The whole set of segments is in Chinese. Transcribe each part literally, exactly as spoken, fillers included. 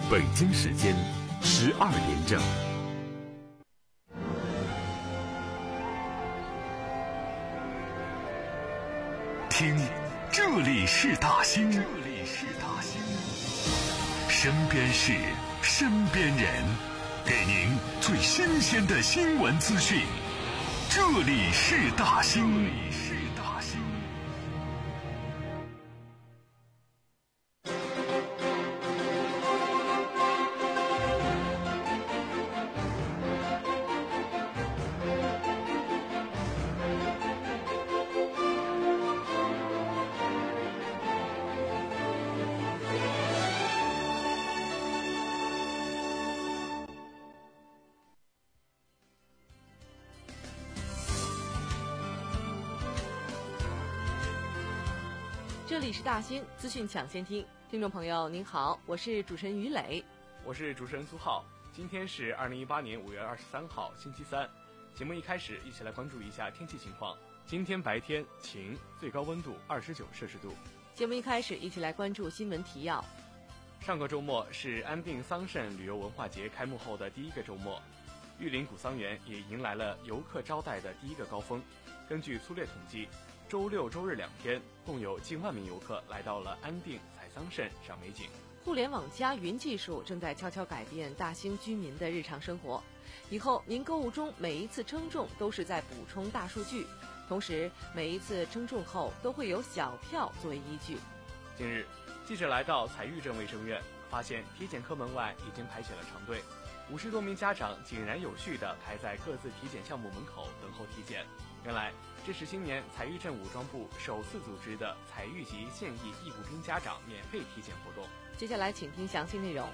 北京时间十二点整。听，这里是大兴，这里是大兴，身边事，身边人，给您最新鲜的新闻资讯。这里是大兴，这里是大兴。 这里是大兴资讯抢先听，听众朋友您好，我是主持人于磊， 我是主持人苏浩。今天是二零一八年五月二十三号，星期三。节目一开始，一起来关注一下天气情况。今天白天晴，最高温度二十九摄氏度。 节目一开始，一起来关注新闻提要。 上个周末是安定桑葚旅游文化节开幕后的第一个周末，玉林古桑园也迎来了游客招待的第一个高峰。根据粗略统计，周六周日两天，共有近万名游客来到了安定采桑葚赏美景。 互联网加云技术正在悄悄改变大兴居民的日常生活，以后您购物中每一次称重都是在补充大数据，同时每一次称重后都会有小票作为依据。 近日，记者来到采玉镇卫生院，发现体检科门外已经排起了长队，五十多名家长井然有序地排在各自体检项目门口等候体检。原来这是今年采玉镇武装部首次组织的采玉级现役义务兵家长免费体检活动。 接下来请听详细内容。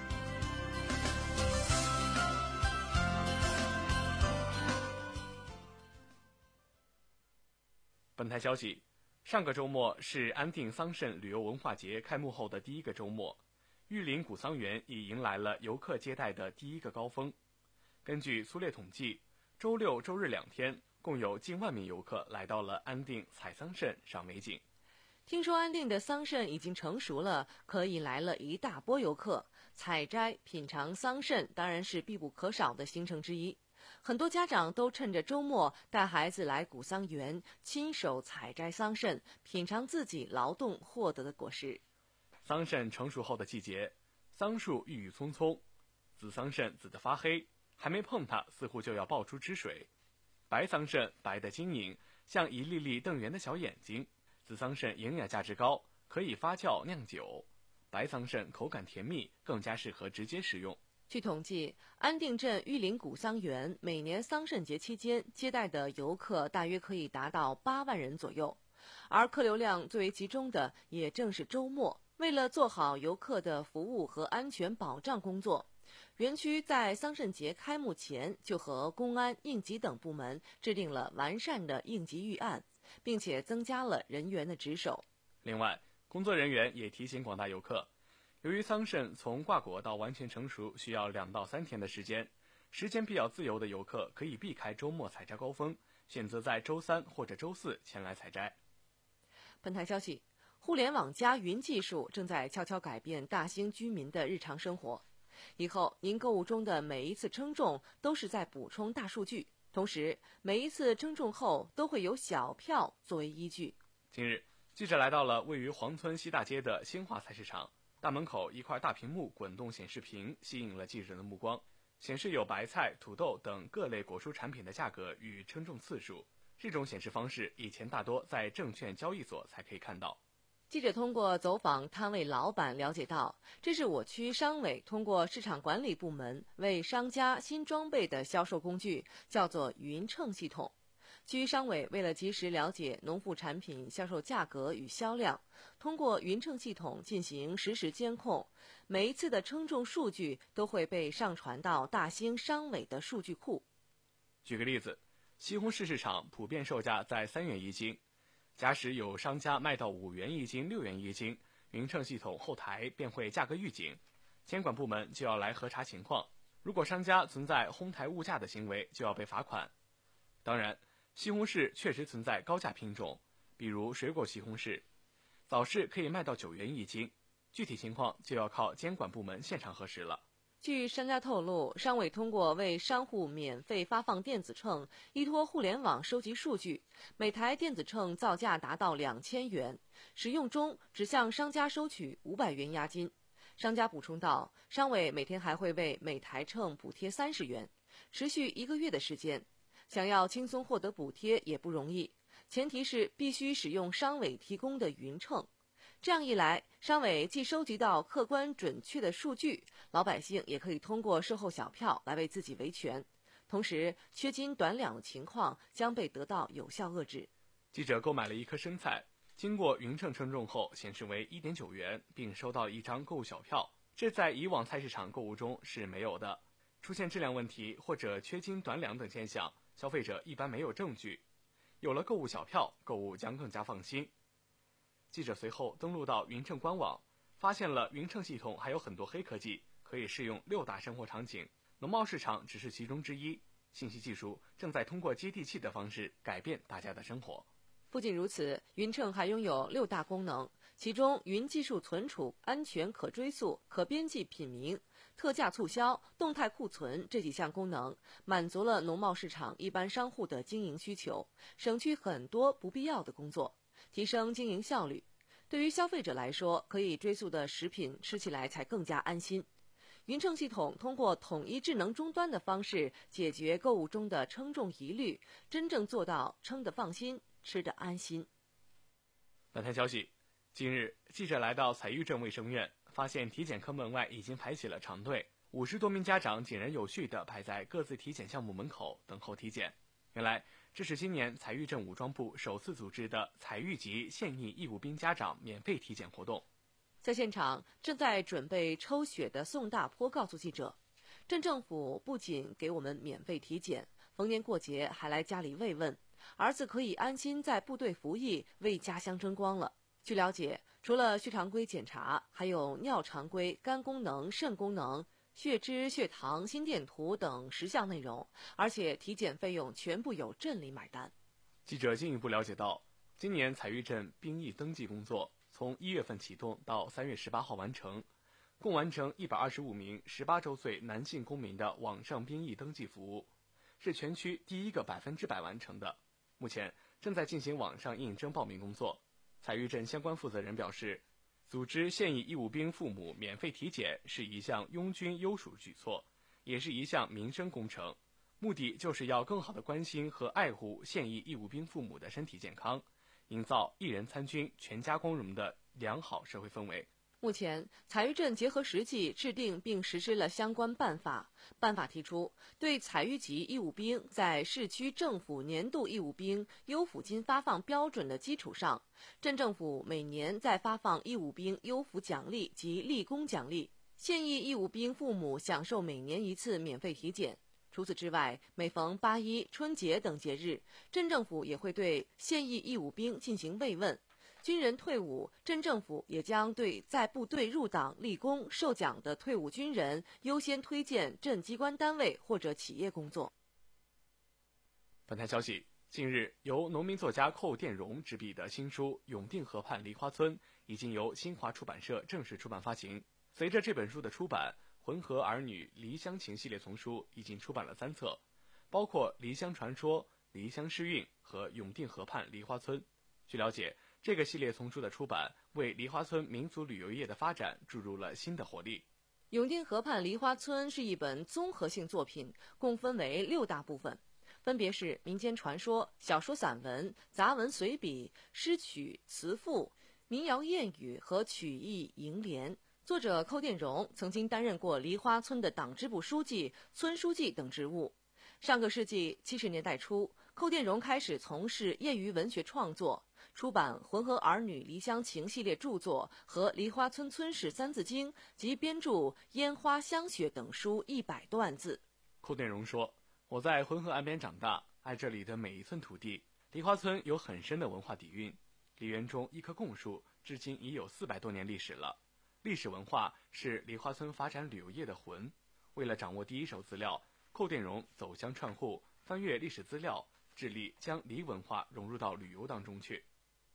本台消息，上个周末是安定桑葚旅游文化节开幕后的第一个周末，玉林古桑园已迎来了游客接待的第一个高峰。根据粗略统计，周六周日两天，共有近万名游客来到了安定采桑葚赏美景。 听说安定的桑葚已经成熟了，可以来了一大波游客，采摘品尝桑葚当然是必不可少的行程之一。很多家长都趁着周末带孩子来古桑园，亲手采摘桑葚，品尝自己劳动获得的果实。 桑葚成熟后的季节，桑树郁郁葱葱，紫桑葚紫得发黑，还没碰它似乎就要爆出汁水。白桑葚白得晶莹，像一粒粒瞪圆的小眼睛。紫桑葚营养价值高，可以发酵酿酒。白桑葚口感甜蜜，更加适合直接食用。 据统计，安定镇玉林古桑园每年桑葚节期间接待的游客大约可以达到八万人左右，而客流量最为集中的也正是周末。为了做好游客的服务和安全保障工作，园区在桑葚节开幕前就和公安、应急等部门制定了完善的应急预案，并且增加了人员的值守。 另外，工作人员也提醒广大游客，由于桑葚从挂果到完全成熟需要两到三天的时间，时间比较自由的游客可以避开周末采摘高峰，选择在周三或者周四前来采摘。 本台消息，互联网加云技术正在悄悄改变大兴居民的日常生活，以后您购物中的每一次称重都是在补充大数据，同时每一次称重后都会有小票作为依据。 近日，记者来到了位于黄村西大街的兴化菜市场，大门口一块大屏幕滚动显示屏吸引了记者的目光，显示有白菜、土豆等各类果蔬产品的价格与称重次数。这种显示方式以前大多在证券交易所才可以看到。 记者通过走访摊位老板了解到，这是我区商委通过市场管理部门为商家新装备的销售工具，叫做云秤系统。区商委为了及时了解农副产品销售价格与销量，通过云秤系统进行实时监控，每一次的称重数据都会被上传到大兴商委的数据库。 举个例子，西红柿市场普遍售价在三元一斤，假使有商家卖到五元一斤、六元一斤，云秤系统后台便会价格预警，监管部门就要来核查情况。如果商家存在哄抬物价的行为，就要被罚款。当然，西红柿确实存在高价品种，比如水果西红柿，早市可以卖到九元一斤， 具体情况就要靠监管部门现场核实了。 据商家透露，商委通过为商户免费发放电子秤，依托互联网收集数据，每台电子秤造价达到两千元，使用中只向商家收取五百元押金。商家补充道，商委每天还会为每台秤补贴三十元，持续一个月的时间。想要轻松获得补贴也不容易，前提是必须使用商委提供的云秤。这样一来，商委既收集到客观准确的数据，老百姓也可以通过售后小票来为自己维权，同时缺斤短两的情况将被得到有效遏制。 记者购买了一颗生菜，经过云秤称重后显示为 一点九元，并收到了一张购物小票，这在以往菜市场购物中是没有的。出现质量问题或者缺斤短两等现象，消费者一般没有证据，有了购物小票，购物将更加放心。记者随后登录到云秤官网，发现了云秤系统还有很多黑科技，可以适用六大生活场景，农贸市场只是其中之一。信息技术正在通过接地气的方式改变大家的生活。 不仅如此，云秤还拥有六大功能，其中云技术存储、安全可追溯、可编辑品名、特价促销、动态库存这几项功能，满足了农贸市场一般商户的经营需求，省去很多不必要的工作，提升经营效率。对于消费者来说，可以追溯的食品吃起来才更加安心。云秤系统通过统一智能终端的方式解决购物中的称重疑虑，真正做到称得放心，吃得安心。 本台消息，近日记者来到彩玉镇卫生院，发现体检科门外已经排起了长队，五十多名家长井然有序地排在各自体检项目门口等候体检。原来这是今年彩玉镇武装部首次组织的彩玉级现役义务兵家长免费体检活动。 在现场正在准备抽血的宋大坡告诉记者，镇政府不仅给我们免费体检，逢年过节还来家里慰问，儿子可以安心在部队服役，为家乡争光了。据了解，除了血常规检查，还有尿常规、肝功能、肾功能、血脂、血糖、心电图等十项内容，而且体检费用全部由镇里买单。 记者进一步了解到，今年彩玉镇兵役登记工作从一月份启动到三月十八号完成，共完成一百二十五名十八周岁男性公民的网上兵役登记服务，是全区第一个百分之百完成的。目前正在进行网上应征报名工作。彩玉镇相关负责人表示，组织现役义务兵父母免费体检是一项拥军优属举措，也是一项民生工程，目的就是要更好地关心和爱护现役义务兵父母的身体健康，营造一人参军全家光荣的良好社会氛围。 目前，彩玉镇结合实际制定并实施了相关办法。办法提出，对彩玉级义务兵在市区政府年度义务兵优抚金发放标准的基础上，镇政府每年再发放义务兵优抚奖励及立功奖励，现役义务兵父母享受每年一次免费体检。除此之外，每逢八一、春节等节日，镇政府也会对现役义务兵进行慰问。军人退伍，镇政府也将对在部队入党立功受奖的退伍军人优先推荐镇机关单位或者企业工作。 本台消息，近日由农民作家寇殿荣执笔的新书《永定河畔梨花村》已经由新华出版社正式出版发行。随着这本书的出版，浑河儿女梨乡情系列丛书已经出版了三册，包括梨乡传说、梨乡诗韵和永定河畔梨花村。据了解，这个系列丛书的出版为梨花村民族旅游业的发展注入了新的活力。 永定河畔梨花村是一本综合性作品，共分为六大部分，分别是民间传说、小说散文、杂文随笔、诗曲词赋、民谣谚语和曲艺楹联。作者寇殿荣曾经担任过梨花村的党支部书记、村书记等职务。上个世纪七十年代初，寇殿荣开始从事业余文学创作，出版《浑河儿女梨乡情》系列著作和《梨花村村史三字经》及编著《烟花香雪》等书一百多万字。 寇殿荣说，我在浑河岸边长大，爱这里的每一寸土地。梨花村有很深的文化底蕴，梨园中一棵贡树至今已有四百多年历史了。历史文化是梨花村发展旅游业的魂。为了掌握第一手资料，寇殿荣走乡串户，翻阅历史资料，致力将梨文化融入到旅游当中去。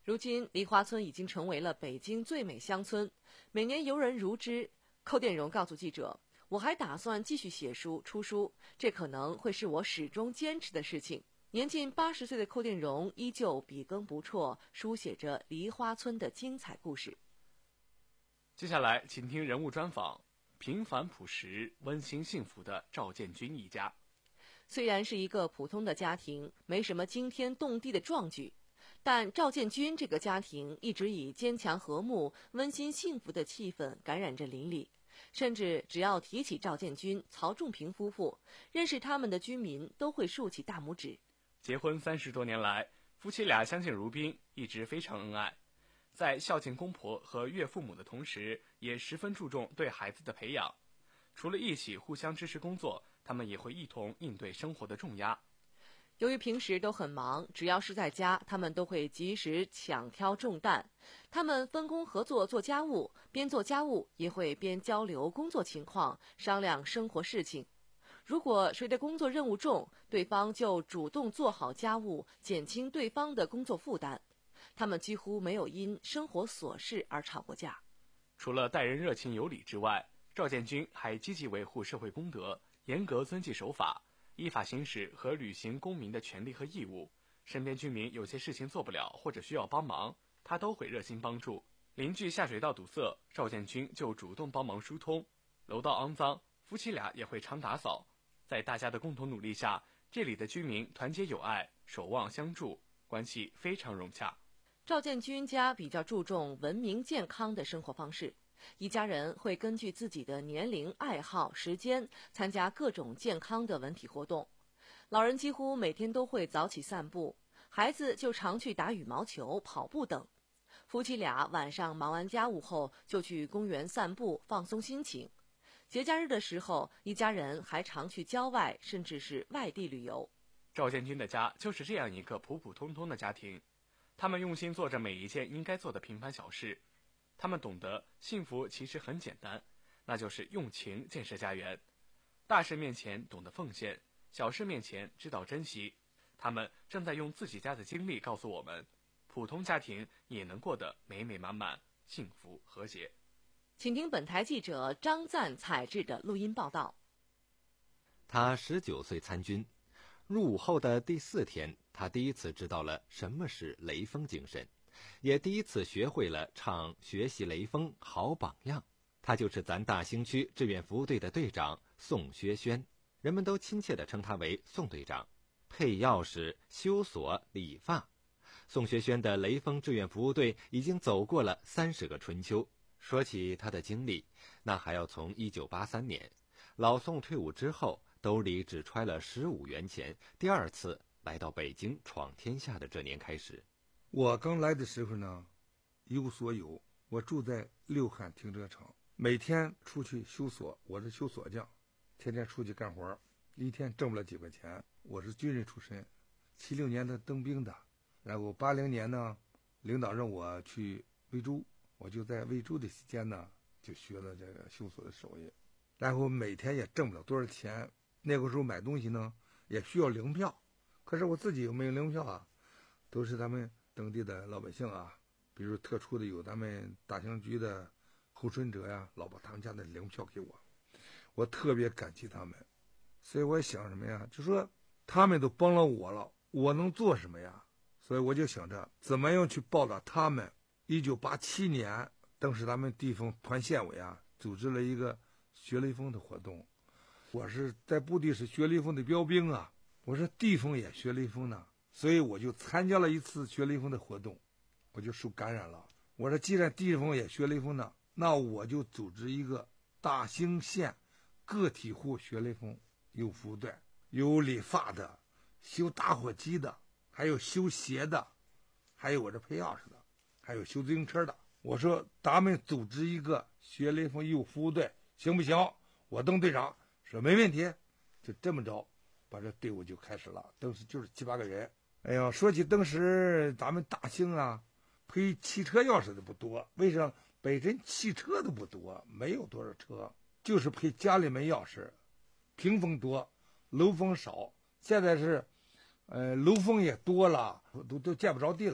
如今，梨花村已经成为了北京最美乡村，每年游人如织。寇殿荣告诉记者：“我还打算继续写书、出书，这可能会是我始终坚持的事情。”年近八十岁的寇殿荣依旧笔耕不辍，书写着梨花村的精彩故事。 接下来，请听人物专访：平凡朴实、温馨幸福的赵建军一家。 虽然是一个普通的家庭，没什么惊天动地的壮举，但赵建军这个家庭一直以坚强和睦、温馨幸福的气氛感染着邻里。甚至只要提起赵建军、曹仲平夫妇，认识他们的居民都会竖起大拇指。 结婚三十多年来，夫妻俩相敬如宾，一直非常恩爱。在孝敬公婆和岳父母的同时，也十分注重对孩子的培养。除了一起互相支持工作，他们也会一同应对生活的重压。 由于平时都很忙，只要是在家，他们都会及时抢挑重担。他们分工合作做家务，边做家务也会边交流工作情况，商量生活事情。如果谁的工作任务重，对方就主动做好家务，减轻对方的工作负担。他们几乎没有因生活琐事而吵过架。 除了待人热情有礼之外，赵建军还积极维护社会公德，严格遵纪守法，依法行使和履行公民的权利和义务。身边居民有些事情做不了或者需要帮忙，他都会热心帮助。邻居下水道堵塞，赵建军就主动帮忙疏通；楼道肮脏，夫妻俩也会常打扫。在大家的共同努力下，这里的居民团结友爱，守望相助，关系非常融洽。 赵建军家比较注重文明健康的生活方式，一家人会根据自己的年龄、爱好、时间参加各种健康的文体活动。老人几乎每天都会早起散步，孩子就常去打羽毛球、跑步等。夫妻俩晚上忙完家务后就去公园散步，放松心情。节假日的时候，一家人还常去郊外，甚至是外地旅游。 赵建军的家就是这样一个普普通通的家庭，他们用心做着每一件应该做的平凡小事。他们懂得幸福其实很简单，那就是用情建设家园。大事面前懂得奉献，小事面前知道珍惜。他们正在用自己家的经历告诉我们，普通家庭也能过得美美满满、幸福和谐。 请听本台记者张赞采制的录音报道。 他十九岁参军，入伍后的第四天，他第一次知道了什么是雷锋精神，也第一次学会了唱学习雷锋好榜样。他就是咱大兴区志愿服务队的队长宋学轩，人们都亲切地称他为宋队长。配钥匙、修锁、理发，宋学轩的雷锋志愿服务队已经走过了三十个春秋。说起他的经历，那还要从一九八三年老宋退伍之后，兜里只揣了十五元钱，第二次来到北京闯天下的这年开始。 我刚来的时候呢，一无所有，我住在六汉停车场，每天出去修锁，我是修锁匠，天天出去干活，一天挣不了几块钱。我是军人出身，七六年的当兵的，然后八零年呢，领导让我去魏州，我就在魏州的期间呢，就学了这个修锁的手艺，然后每天也挣不了多少钱。那个时候买东西呢，也需要粮票，可是我自己又没有粮票啊，都是咱们当地的老百姓啊，比如特殊的有咱们大兴局的候选者呀，老把他们家的粮票给我，我特别感激他们。所以我想什么呀，就说他们都帮了我了，我能做什么呀？所以我就想着怎么样去报答他们。一九八七年，当时咱们地方团县委啊，组织了一个学雷锋的活动。我是在部队是学雷锋的标兵啊，我说地方也学雷锋呢，所以我就参加了一次学雷锋的活动，我就受感染了。我说既然地方也学雷锋呢，那我就组织一个大兴县个体户学雷锋，有服务队，有理发的，修打火机的，还有修鞋的，还有我这配钥匙的，还有修自行车的。我说咱们组织一个学雷锋义务服务队行不行？我当队长说没问题。就这么着把这队伍就开始了，当时就是七八个人。哎呀，说起当时咱们大兴啊，配汽车钥匙的不多，为啥？本身汽车都不多，没有多少车，就是配家里门钥匙。屏风多，楼房少。现在是呃楼房也多了，都都见不着地了。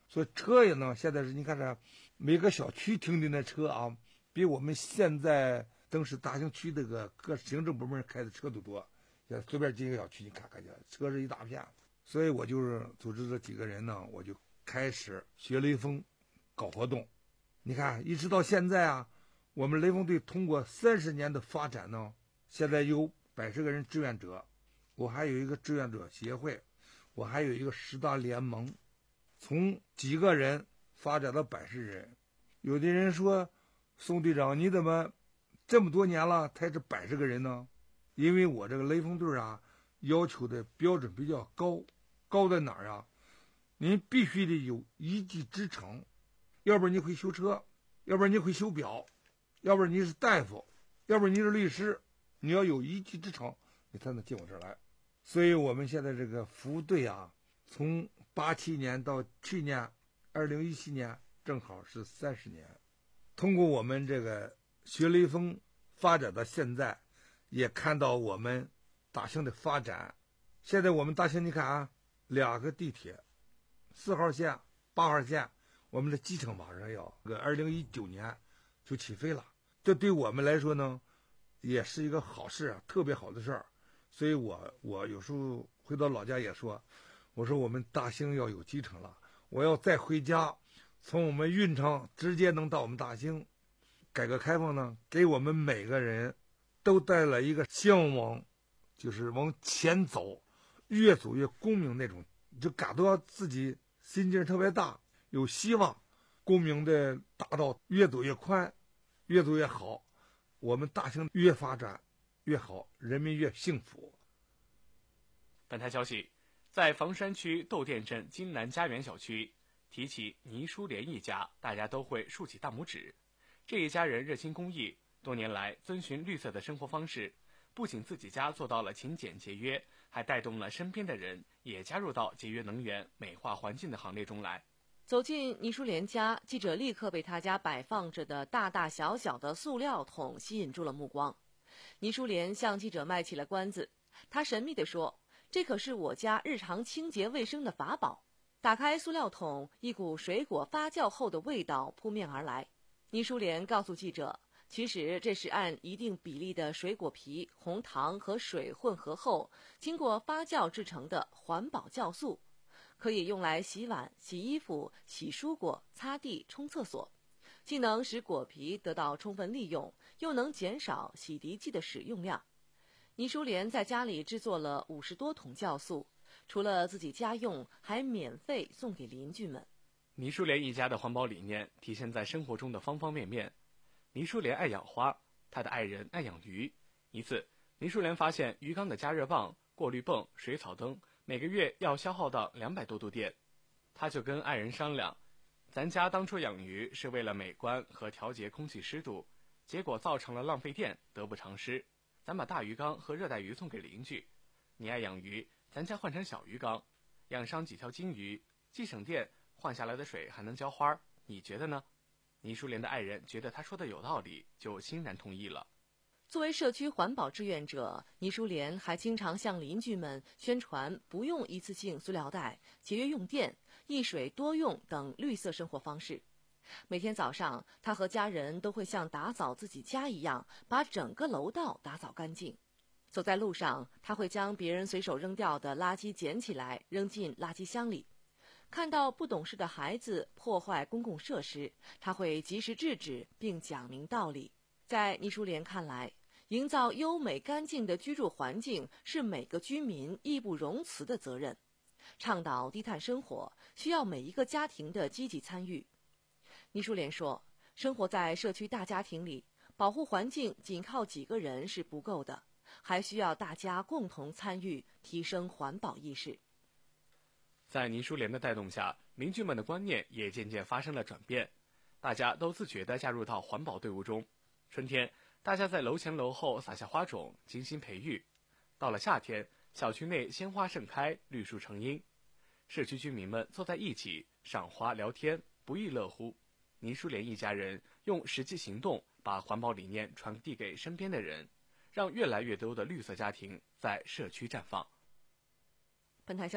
所以车也呢，现在是你看这每个小区停的那车啊，比我们现在登时大兴区这个各行政部门开的车都多。现在随便进一个小区，你看看去，车是一大片。所以我就是组织这几个人呢，我就开始学雷锋，搞活动。你看，一直到现在啊，我们雷锋队通过三十年的发展呢，现在有百十个人志愿者，我还有一个志愿者协会，我还有一个十大联盟，从几个人发展到百十人。有的人说，宋队长，你怎么这么多年了才是百十个人呢？因为我这个雷锋队啊，要求的标准比较高，高在哪儿啊？您必须得有一技之长，要不然你会修车，要不然你会修表，要不然你是大夫，要不然你是律师，你要有一技之长，你才能进我这儿来。所以我们现在这个服务队啊，从八七年到去年二零一七年，正好是三十年。通过我们这个学雷锋发展到现在，也看到我们大兴的发展。现在我们大兴，你看啊，两个地铁，四号线、八号线，我们的机场马上要个二零一九年就起飞了。这对我们来说呢，也是一个好事啊，特别好的事儿。所以我我有时候回到老家也说，我说我们大兴要有机场了，我要再回家，从我们运城直接能到我们大兴。改革开放呢，给我们每个人都带来一个向往，就是往前走，越走越光明那种，就感到自己心劲特别大，有希望，光明的大道越走越宽，越走越好，我们大兴越发展越好，人民越幸福。 本台消息，在房山区窦店镇金南家园小区，提起倪淑莲一家，大家都会竖起大拇指。这一家人热心公益，多年来遵循绿色的生活方式，不仅自己家做到了勤俭节约，还带动了身边的人也加入到节约能源、美化环境的行列中来。 走进倪淑莲家，记者立刻被他家摆放着的大大小小的塑料桶吸引住了目光。倪淑莲向记者卖起了关子，他神秘地说：“这可是我家日常清洁卫生的法宝。”打开塑料桶，一股水果发酵后的味道扑面而来。倪淑莲告诉记者，其实这是按一定比例的水果皮、红糖和水混合后，经过发酵制成的环保酵素，可以用来洗碗、洗衣服、洗蔬果、擦地、冲厕所，既能使果皮得到充分利用，又能减少洗涤剂的使用量。倪淑莲在家里制作了五十多桶酵素，除了自己家用，还免费送给邻居们。 倪淑莲一家的环保理念体现在生活中的方方面面。倪淑莲爱养花，她的爱人爱养鱼。一次，倪淑莲发现鱼缸的加热棒、过滤泵、水草灯每个月要消耗到两百多度电，她就跟爱人商量，咱家当初养鱼是为了美观和调节空气湿度，结果造成了浪费电，得不偿失。咱把大鱼缸和热带鱼送给邻居，你爱养鱼，咱家换成小鱼缸，养上几条金鱼，既省电，换下来的水还能浇花，你觉得呢？倪淑莲的爱人觉得他说的有道理，就欣然同意了。 作为社区环保志愿者，倪淑莲还经常向邻居们宣传不用一次性塑料袋、节约用电、一水多用等绿色生活方式。每天早上，她和家人都会像打扫自己家一样，把整个楼道打扫干净。走在路上，她会将别人随手扔掉的垃圾捡起来，扔进垃圾箱里。看到不懂事的孩子破坏公共设施，他会及时制止并讲明道理。在倪淑莲看来，营造优美干净的居住环境是每个居民义不容辞的责任。倡导低碳生活，需要每一个家庭的积极参与。倪淑莲说，生活在社区大家庭里，保护环境仅靠几个人是不够的，还需要大家共同参与，提升环保意识。 在倪淑莲的带动下，邻居们的观念也渐渐发生了转变，大家都自觉地加入到环保队伍中。春天，大家在楼前楼后撒下花种，精心培育。到了夏天，小区内鲜花盛开，绿树成荫，社区居民们坐在一起赏花聊天，不亦乐乎。倪淑莲一家人用实际行动把环保理念传递给身边的人，让越来越多的绿色家庭在社区绽放。 本台消息，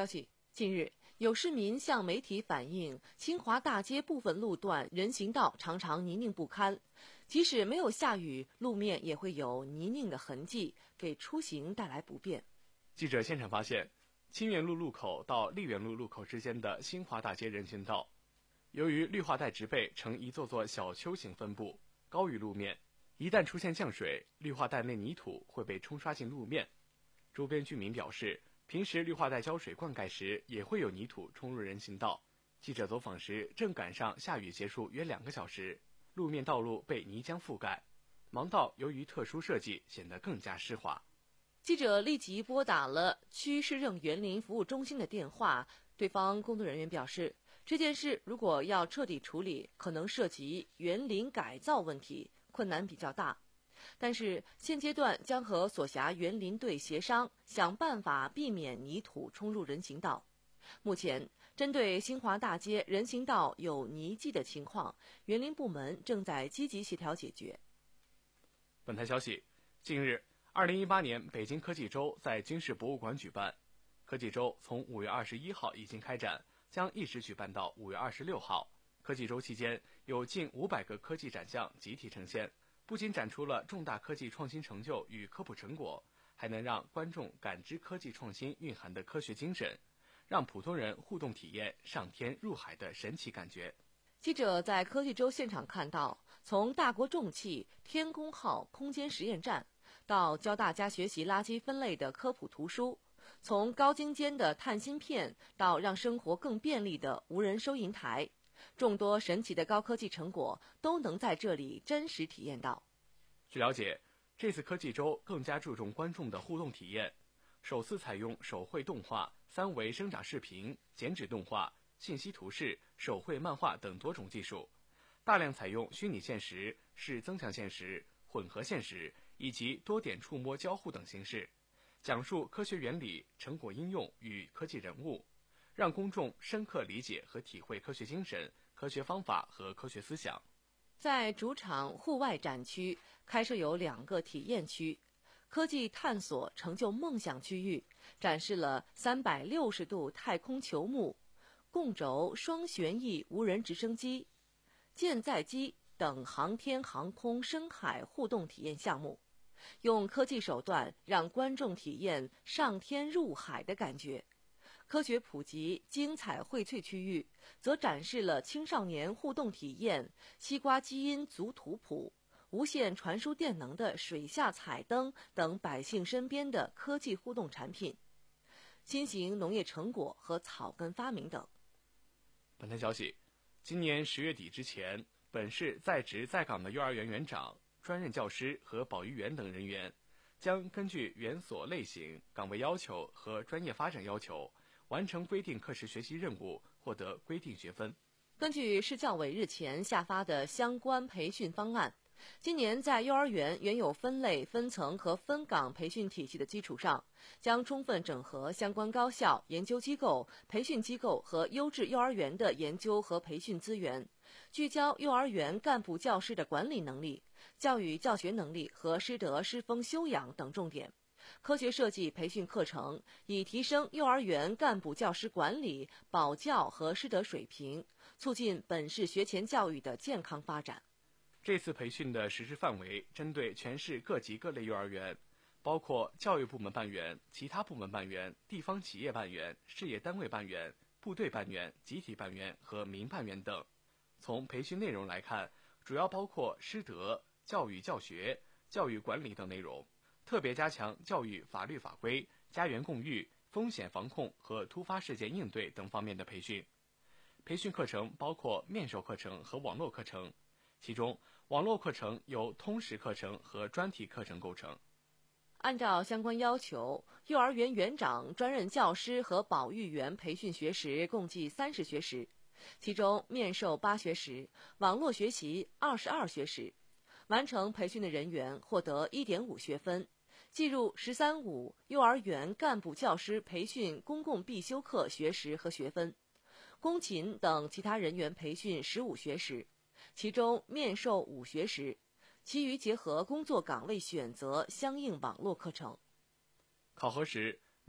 近日，有市民向媒体反映，清华大街部分路段人行道常常泥泞不堪，即使没有下雨，路面也会有泥泞的痕迹，给出行带来不便。 记者现场发现，清源路路口到丽园路路口之间的新华大街人行道，由于绿化带植被呈一座座小丘形分布，高于路面，一旦出现降水，绿化带内泥土会被冲刷进路面。周边居民表示，平时绿化带浇水灌溉时也会有泥土冲入人行道。记者走访时正赶上下雨结束约两个小时，路面道路被泥浆覆盖，盲道由于特殊设计显得更加湿滑。 记者立即拨打了区市政园林服务中心的电话，对方工作人员表示，这件事如果要彻底处理，可能涉及园林改造问题，困难比较大。但是现阶段将和所辖园林队协商，想办法避免泥土冲入人行道。目前，针对新华大街人行道有泥迹的情况，园林部门正在积极协调解决。 本台消息，近日二零一八年北京科技周在军事博物馆举办。科技周从五月二十一号已经开展，将一直举办到五月二十六号。科技周期间，有近五百个科技展项集体呈现，不仅展出了重大科技创新成就与科普成果，还能让观众感知科技创新蕴含的科学精神，让普通人互动体验上天入海的神奇感觉。 记者在科技周现场看到，从大国重器天宫号空间实验站，到教大家学习垃圾分类的科普图书，从高精尖的碳芯片到让生活更便利的无人收银台，众多神奇的高科技成果都能在这里真实体验到。 据了解，这次科技周更加注重观众的互动体验，首次采用手绘动画、三维生长视频、剪纸动画、信息图示、手绘漫画等多种技术，大量采用虚拟现实、视增强现实、混合现实以及多点触摸交互等形式，讲述科学原理、成果应用与科技人物，让公众深刻理解和体会科学精神、科学方法和科学思想。 在主场户外展区开设有两个体验区，科技探索成就梦想区域展示了三百六十度太空球幕、共轴双旋翼无人直升机、舰载机等航天航空深海互动体验项目，用科技手段让观众体验上天入海的感觉。科学普及精彩荟萃区域则展示了青少年互动体验西瓜基因组图谱、无线传输电能的水下彩灯等百姓身边的科技互动产品、新型农业成果和草根发明等。 本台消息，今年十月底之前，本市在职在岗的幼儿园园长、专任教师和保育员等人员，将根据园所类型、岗位要求和专业发展要求，完成规定课时学习任务，获得规定学分。 根据市教委日前下发的相关培训方案，今年在幼儿园原有分类、分层和分岗培训体系的基础上，将充分整合相关高校、研究机构、培训机构和优质幼儿园的研究和培训资源，聚焦幼儿园干部教师的管理能力、教育教学能力和师德师风修养等重点，科学设计培训课程，以提升幼儿园干部教师管理、保教和师德水平，促进本市学前教育的健康发展。 这次培训的实施范围针对全市各级各类幼儿园，包括教育部门办园、其他部门办园、地方企业办园、事业单位办园、部队办园、集体办园和民办园等。从培训内容来看，主要包括师德、教育教学、教育管理等内容，特别加强教育法律法规、家园共育、风险防控和突发事件应对等方面的培训。培训课程包括面授课程和网络课程，其中网络课程由通识课程和专题课程构成。 按照相关要求，幼儿园园长、专任教师和保育员培训学时共计三十学时，其中面授八学时，网络学习二十二学时。完成培训的人员获得 一点五 学分，计入“十三五”幼儿园干部教师培训公共必修课学时和学分，工勤等其他人员培训十五学时，其中面授五学时，其余结合工作岗位选择相应网络课程。 考核时，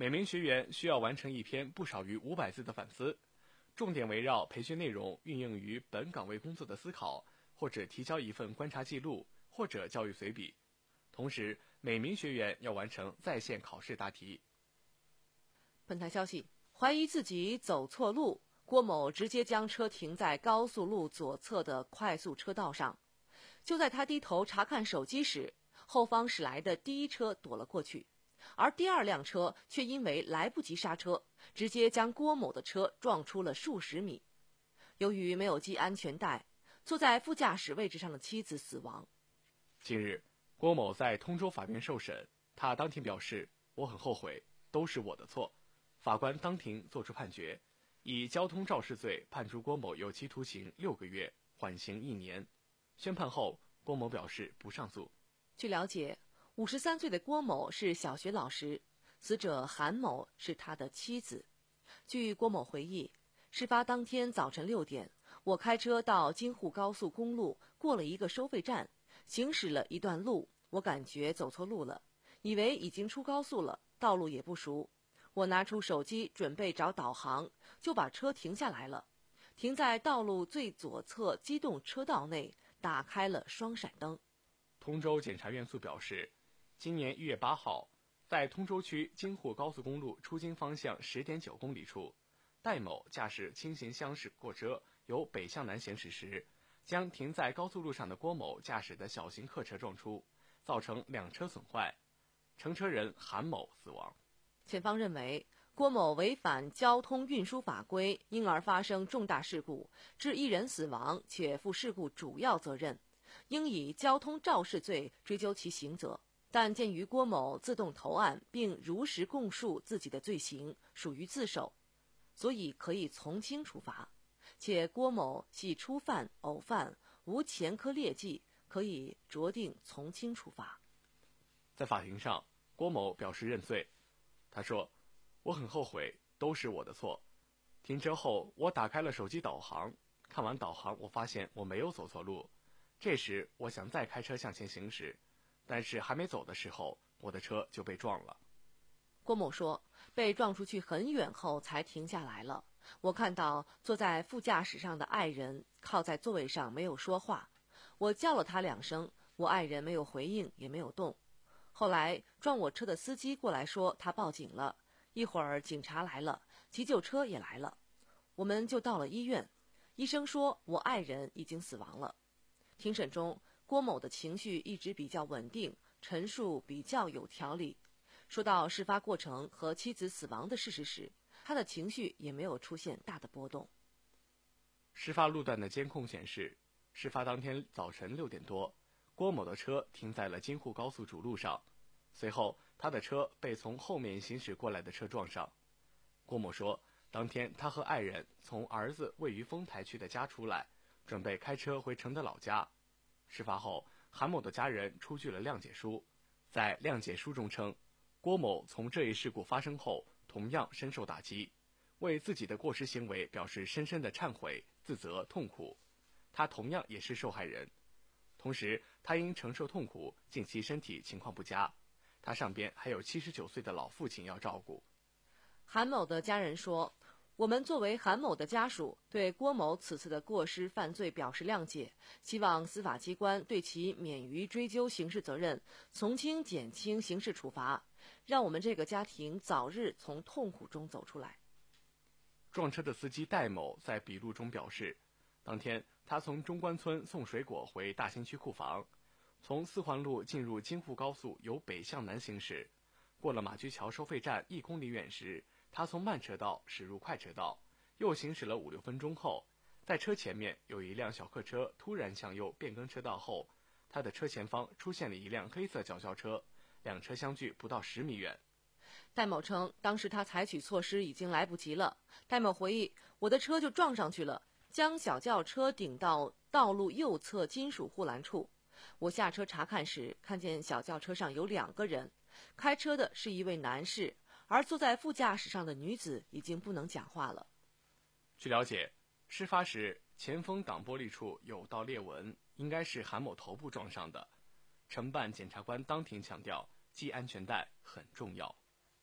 每名学员需要完成一篇不少于五百字的反思，重点围绕培训内容运用于本岗位工作的思考，或者提交一份观察记录，或者教育随笔。同时，每名学员要完成在线考试答题。 本台消息，怀疑自己走错路，郭某直接将车停在高速路左侧的快速车道上。就在他低头查看手机时，后方驶来的第一车躲了过去，而第二辆车却因为来不及刹车，直接将郭某的车撞出了数十米。由于没有系安全带，坐在副驾驶位置上的妻子死亡。 近日，郭某在通州法院受审，他当庭表示：“我很后悔，都是我的错。”法官当庭作出判决，以交通肇事罪判处郭某有期徒刑六个月，缓刑一年。宣判后，郭某表示不上诉。 据了解，五十三岁的郭某是小学老师，死者韩某是他的妻子。据郭某回忆，事发当天早晨六点，我开车到京沪高速公路，过了一个收费站，行驶了一段路，我感觉走错路了，以为已经出高速了，道路也不熟。我拿出手机准备找导航，就把车停下来了，停在道路最左侧机动车道内，打开了双闪灯。 通州检察院诉表示，今年一月八号，在通州区京沪高速公路出京方向 十点九公里处，戴某驾驶轻型厢式货车由北向南行驶时，将停在高速路上的郭某驾驶的小型客车撞出，造成两车损坏，乘车人韩某死亡。 检方认为，郭某违反交通运输法规，因而发生重大事故，致一人死亡，且负事故主要责任，应以交通肇事罪追究其刑责。但鉴于郭某自动投案并如实供述自己的罪行，属于自首，所以可以从轻处罚。且郭某系初犯、偶犯，无前科劣迹，可以酌定从轻处罚。 在法庭上，郭某表示认罪。他说：“我很后悔，都是我的错。停车后，我打开了手机导航，看完导航，我发现我没有走错路。这时，我想再开车向前行驶，但是还没走的时候，我的车就被撞了。” 郭某说，被撞出去很远后才停下来了。我看到坐在副驾驶上的爱人靠在座位上没有说话，我叫了他两声，我爱人没有回应，也没有动。后来撞我车的司机过来说他报警了，一会儿警察来了，急救车也来了，我们就到了医院。医生说我爱人已经死亡了。庭审中，郭某的情绪一直比较稳定，陈述比较有条理。说到事发过程和妻子死亡的事实时，他的情绪也没有出现大的波动。 事发路段的监控显示，事发当天早晨六点多，郭某的车停在了京沪高速主路上，随后他的车被从后面行驶过来的车撞上。郭某说，当天他和爱人从儿子位于丰台区的家出来，准备开车回承德老家。事发后，韩某的家人出具了谅解书，在谅解书中称，郭某从这一事故发生后同样深受打击，为自己的过失行为表示深深的忏悔、自责、痛苦。他同样也是受害人，同时他因承受痛苦，近期身体情况不佳，他上边还有七十九岁的老父亲要照顾。 韩某的家人说，我们作为韩某的家属，对郭某此次的过失犯罪表示谅解，希望司法机关对其免于追究刑事责任，从轻减轻刑事处罚，让我们这个家庭早日从痛苦中走出来。 撞车的司机戴某在笔录中表示，当天他从中关村送水果回大兴区库房，从四环路进入京沪高速由北向南行驶，过了马驹桥收费站一公里远时，他从慢车道驶入快车道，又行驶了五六分钟后，在车前面有一辆小客车突然向右变更车道后，他的车前方出现了一辆黑色脚轿车，两车相距不到十米远。 戴某称，当时他采取措施已经来不及了。戴某回忆，我的车就撞上去了，将小轿车顶到道路右侧金属护栏处。我下车查看时，看见小轿车上有两个人，开车的是一位男士，而坐在副驾驶上的女子已经不能讲话了。 据了解，事发时前风挡玻璃处有道裂纹，应该是韩某头部撞上的。承办检察官当庭强调，系安全带很重要。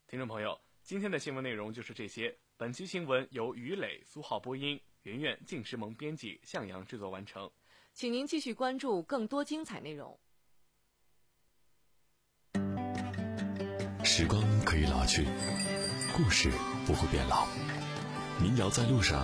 听众朋友，今天的新闻内容就是这些。本期新闻由于磊、苏浩播音，圆圆、静时萌编辑，向阳制作完成。 请您继续关注更多精彩内容。 时光可以老去，故事不会变老。民谣在路上，